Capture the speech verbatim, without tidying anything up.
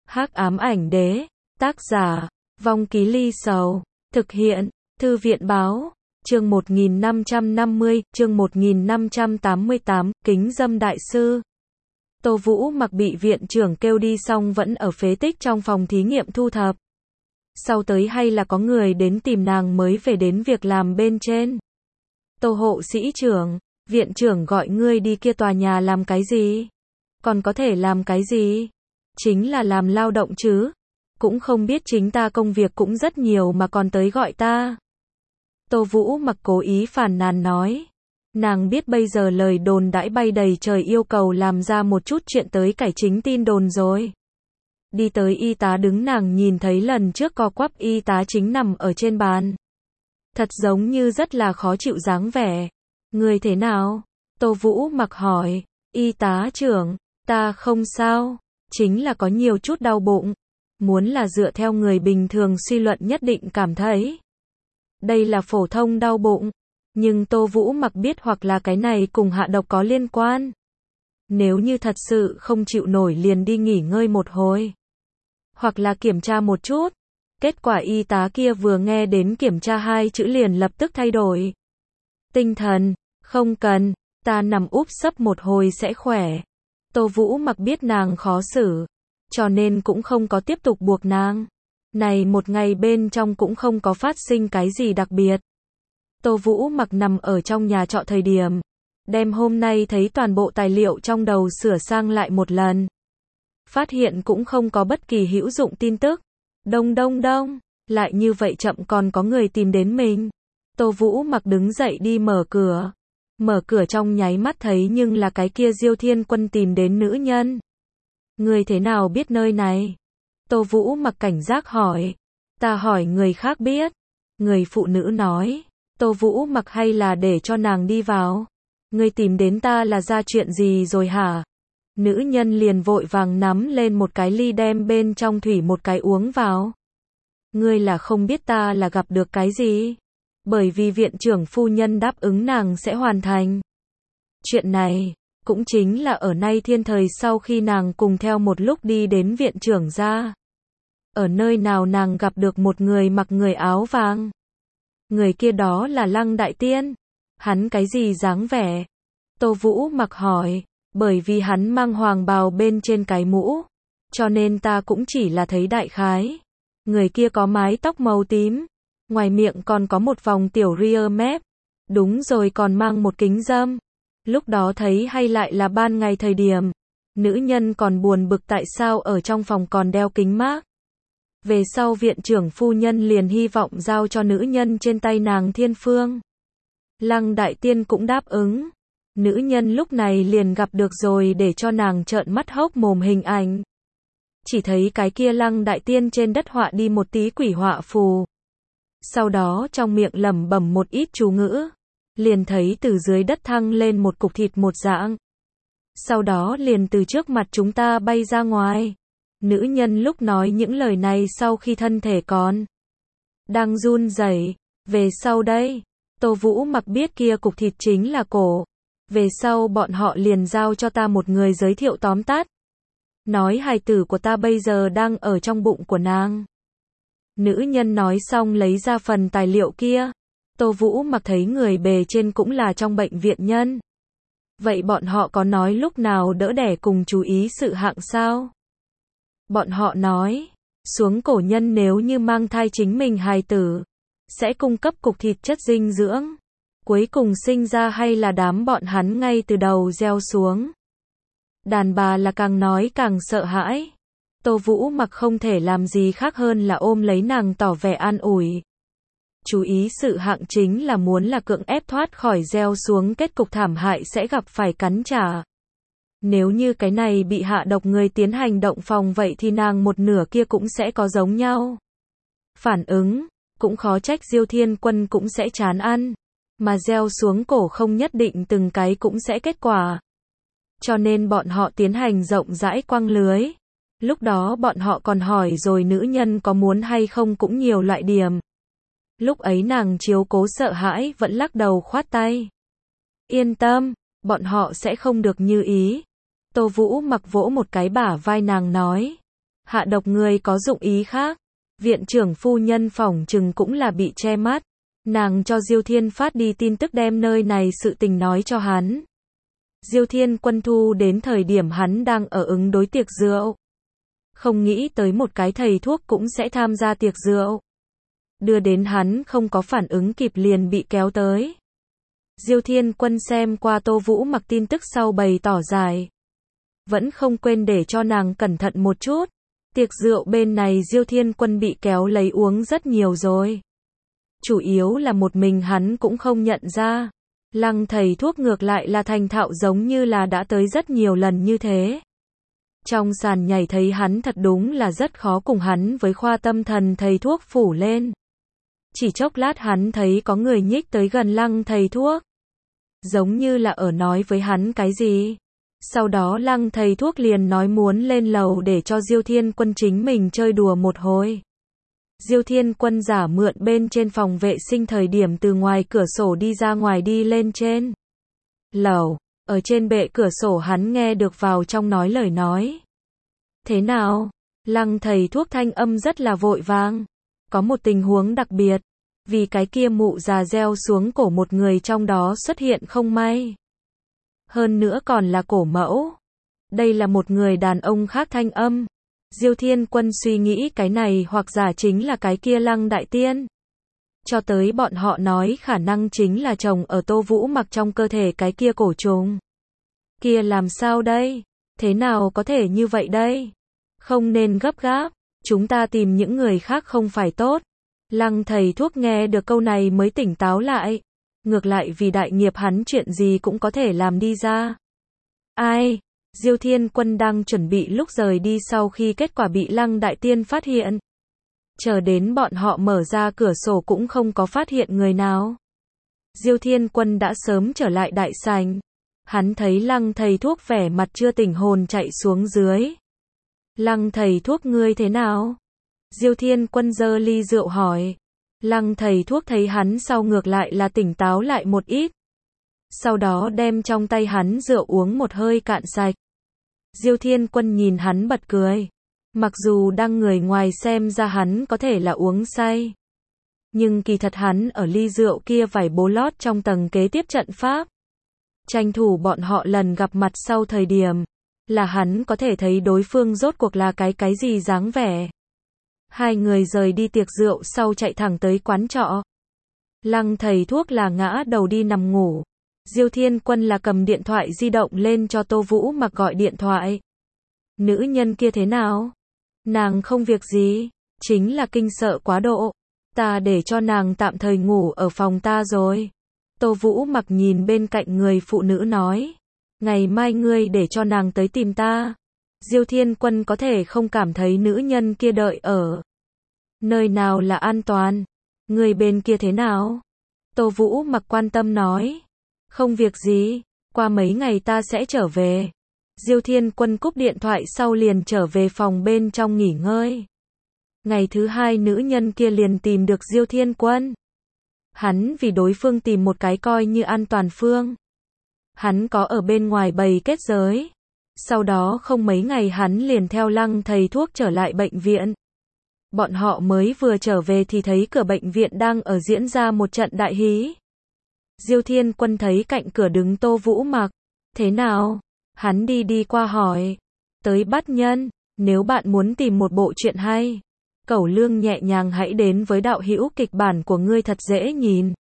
Hắc ám ảnh đế, tác giả, Vong Ký Ly Sầu, thực hiện, Thư viện báo, chương một nghìn năm trăm năm mươi, chương một nghìn năm trăm tám mươi tám, Kính Dâm Đại Sư. Tô Vũ Mặc bị viện trưởng kêu đi xong vẫn ở phế tích trong phòng thí nghiệm thu thập. Sau tới hay là có người đến tìm nàng mới về đến việc làm bên trên. Tô hộ sĩ trưởng, viện trưởng gọi ngươi đi kia tòa nhà làm cái gì? Còn có thể làm cái gì? Chính là làm lao động chứ. Cũng không biết chính ta công việc cũng rất nhiều mà còn tới gọi ta. Tô Vũ Mặc cố ý phàn nàn nói. Nàng biết bây giờ lời đồn đãi bay đầy trời yêu cầu làm ra một chút chuyện tới cải chính tin đồn rồi. Đi tới y tá đứng nàng nhìn thấy lần trước co quắp y tá chính nằm ở trên bàn. Thật giống như rất là khó chịu dáng vẻ. Người thế nào? Tô Vũ Mặc hỏi. Y tá trưởng, ta không sao, chính là có nhiều chút đau bụng. Muốn là dựa theo người bình thường suy luận nhất định cảm thấy đây là phổ thông đau bụng. Nhưng Tô Vũ Mặc biết hoặc là cái này cùng hạ độc có liên quan. Nếu như thật sự không chịu nổi liền đi nghỉ ngơi một hồi. Hoặc là kiểm tra một chút. Kết quả y tá kia vừa nghe đến kiểm tra hai chữ liền lập tức thay đổi. Tinh thần, không cần, ta nằm úp sấp một hồi sẽ khỏe. Tô Vũ Mặc biết nàng khó xử, cho nên cũng không có tiếp tục buộc nàng. Này một ngày bên trong cũng không có phát sinh cái gì đặc biệt. Tô Vũ Mặc nằm ở trong nhà trọ thời điểm, đem hôm nay thấy toàn bộ tài liệu trong đầu sửa sang lại một lần. Phát hiện cũng không có bất kỳ hữu dụng tin tức. Đông đông đông, lại như vậy chậm còn có người tìm đến mình. Tô Vũ Mặc đứng dậy đi mở cửa. Mở cửa trong nháy mắt thấy nhưng là cái kia Diêu Thiên Quân tìm đến nữ nhân. Người thế nào biết nơi này? Tô Vũ Mặc cảnh giác hỏi. Ta hỏi người khác biết. Người phụ nữ nói. Tô Vũ Mặc hay là để cho nàng đi vào. Người tìm đến ta là ra chuyện gì rồi hả? Nữ nhân liền vội vàng nắm lên một cái ly đem bên trong thủy một cái uống vào. Ngươi là không biết ta là gặp được cái gì? Bởi vì viện trưởng phu nhân đáp ứng nàng sẽ hoàn thành. Chuyện này, cũng chính là ở nay thiên thời sau khi nàng cùng theo một lúc đi đến viện trưởng ra. Ở nơi nào nàng gặp được một người mặc người áo vàng. Người kia đó là Lăng Đại Tiên. Hắn cái gì dáng vẻ? Tô Vũ Mặc hỏi, bởi vì hắn mang hoàng bào bên trên cái mũ. Cho nên ta cũng chỉ là thấy đại khái. Người kia có mái tóc màu tím. Ngoài miệng còn có một vòng tiểu rear mép. Đúng rồi còn mang một kính dâm. Lúc đó thấy hay lại là ban ngày thời điểm. Nữ nhân còn buồn bực tại sao ở trong phòng còn đeo kính mác. Về sau viện trưởng phu nhân liền hy vọng giao cho nữ nhân trên tay nàng thiên phương. Lăng Đại Tiên cũng đáp ứng. Nữ nhân lúc này liền gặp được rồi để cho nàng trợn mắt hốc mồm hình ảnh. Chỉ thấy cái kia Lăng Đại Tiên trên đất họa đi một tí quỷ họa phù. Sau đó trong miệng lẩm bẩm một ít chú ngữ. Liền thấy từ dưới đất thăng lên một cục thịt một dạng. Sau đó liền từ trước mặt chúng ta bay ra ngoài. Nữ nhân lúc nói những lời này sau khi thân thể còn đang run rẩy. Về sau đây, Tô Vũ Mặc biết kia cục thịt chính là cổ. Về sau bọn họ liền giao cho ta một người giới thiệu tóm tắt. Nói hài tử của ta bây giờ đang ở trong bụng của nàng. Nữ nhân nói xong lấy ra phần tài liệu kia. Tô Vũ Mặc thấy người bề trên cũng là trong bệnh viện nhân. Vậy bọn họ có nói lúc nào đỡ đẻ cùng chú ý sự hạng sao? Bọn họ nói, xuống cổ nhân nếu như mang thai chính mình hài tử, sẽ cung cấp cục thịt chất dinh dưỡng. Cuối cùng sinh ra hay là đám bọn hắn ngay từ đầu gieo xuống. Đàn bà là càng nói càng sợ hãi. Tô Vũ Mặc không thể làm gì khác hơn là ôm lấy nàng tỏ vẻ an ủi. Chú ý sự hạng chính là muốn là cưỡng ép thoát khỏi gieo xuống kết cục thảm hại sẽ gặp phải cắn trả. Nếu như cái này bị hạ độc người tiến hành động phòng vậy thì nàng một nửa kia cũng sẽ có giống nhau. Phản ứng, cũng khó trách Diêu Thiên Quân cũng sẽ chán ăn. Mà gieo xuống cổ không nhất định từng cái cũng sẽ kết quả. Cho nên bọn họ tiến hành rộng rãi quăng lưới. Lúc đó bọn họ còn hỏi rồi nữ nhân có muốn hay không cũng nhiều loại điểm. Lúc ấy nàng chiếu cố sợ hãi vẫn lắc đầu khoát tay. Yên tâm, bọn họ sẽ không được như ý. Tô Vũ Mặc vỗ một cái bả vai nàng nói. Hạ độc người có dụng ý khác. Viện trưởng phu nhân phỏng chừng cũng là bị che mắt. Nàng cho Diêu Thiên phát đi tin tức đem nơi này sự tình nói cho hắn. Diêu Thiên Quân thu đến thời điểm hắn đang ở ứng đối tiệc rượu. Không nghĩ tới một cái thầy thuốc cũng sẽ tham gia tiệc rượu. Đưa đến hắn không có phản ứng kịp liền bị kéo tới. Diêu Thiên Quân xem qua Tô Vũ Mặc tin tức sau bày tỏ dài. Vẫn không quên để cho nàng cẩn thận một chút. Tiệc rượu bên này Diêu Thiên Quân bị kéo lấy uống rất nhiều rồi. Chủ yếu là một mình hắn cũng không nhận ra. Lăng thầy thuốc ngược lại là thành thạo giống như là đã tới rất nhiều lần như thế. Trong sàn nhảy thấy hắn thật đúng là rất khó cùng hắn với khoa tâm thần thầy thuốc phủ lên. Chỉ chốc lát hắn thấy có người nhích tới gần lăng thầy thuốc. Giống như là ở nói với hắn cái gì. Sau đó lăng thầy thuốc liền nói muốn lên lầu để cho Diêu Thiên Quân chính mình chơi đùa một hồi. Diêu Thiên Quân giả mượn bên trên phòng vệ sinh thời điểm từ ngoài cửa sổ đi ra ngoài đi lên trên lầu. Ở trên bệ cửa sổ hắn nghe được vào trong nói lời nói. Thế nào? Lăng thầy thuốc thanh âm rất là vội vàng. Có một tình huống đặc biệt. Vì cái kia mụ già gieo xuống cổ một người trong đó xuất hiện không may. Hơn nữa còn là cổ mẫu. Đây là một người đàn ông khác thanh âm. Diêu Thiên Quân suy nghĩ cái này hoặc giả chính là cái kia Lăng Đại Tiên. Cho tới bọn họ nói khả năng chính là chồng ở Tô Vũ Mặc trong cơ thể cái kia cổ trùng. Kia làm sao đây? Thế nào có thể như vậy đây? Không nên gấp gáp, chúng ta tìm những người khác không phải tốt. Lăng thầy thuốc nghe được câu này mới tỉnh táo lại. Ngược lại vì đại nghiệp hắn chuyện gì cũng có thể làm đi ra. Ai? Diêu Thiên Quân đang chuẩn bị lúc rời đi sau khi kết quả bị Lăng Đại Tiên phát hiện. Chờ đến bọn họ mở ra cửa sổ cũng không có phát hiện người nào. Diêu Thiên Quân đã sớm trở lại đại sảnh. Hắn thấy Lăng thầy thuốc vẻ mặt chưa tỉnh hồn chạy xuống dưới. Lăng thầy thuốc ngươi thế nào? Diêu Thiên Quân giơ ly rượu hỏi. Lăng thầy thuốc thấy hắn sau ngược lại là tỉnh táo lại một ít. Sau đó đem trong tay hắn rượu uống một hơi cạn sạch. Diêu Thiên Quân nhìn hắn bật cười. Mặc dù đang người ngoài xem ra hắn có thể là uống say. Nhưng kỳ thật hắn ở ly rượu kia vải bố lót trong tầng kế tiếp trận pháp. Tranh thủ bọn họ lần gặp mặt sau thời điểm. Là hắn có thể thấy đối phương rốt cuộc là cái cái gì dáng vẻ. Hai người rời đi tiệc rượu sau chạy thẳng tới quán trọ. Lăng thầy thuốc là ngã đầu đi nằm ngủ. Diêu Thiên Quân là cầm điện thoại di động lên cho Tô Vũ Mặc gọi điện thoại. Nữ nhân kia thế nào? Nàng không việc gì, chính là kinh sợ quá độ. Ta để cho nàng tạm thời ngủ ở phòng ta rồi. Tô Vũ Mặc nhìn bên cạnh người phụ nữ nói. Ngày mai ngươi để cho nàng tới tìm ta. Diêu Thiên Quân có thể không cảm thấy nữ nhân kia đợi ở nơi nào là an toàn. Người bên kia thế nào? Tô Vũ Mặc quan tâm nói. Không việc gì, qua mấy ngày ta sẽ trở về. Diêu Thiên Quân cúp điện thoại sau liền trở về phòng bên trong nghỉ ngơi. Ngày thứ hai nữ nhân kia liền tìm được Diêu Thiên Quân. Hắn vì đối phương tìm một cái coi như an toàn phương. Hắn có ở bên ngoài bày kết giới. Sau đó không mấy ngày hắn liền theo Lăng thầy thuốc trở lại bệnh viện. Bọn họ mới vừa trở về thì thấy cửa bệnh viện đang ở diễn ra một trận đại hí. Diêu Thiên Quân thấy cạnh cửa đứng Tô Vũ Mặc. Thế nào? Hắn đi đi qua hỏi. Tới bắt nhân, nếu bạn muốn tìm một bộ truyện hay. Cẩu Lương nhẹ nhàng hãy đến với đạo hữu kịch bản của ngươi thật dễ nhìn.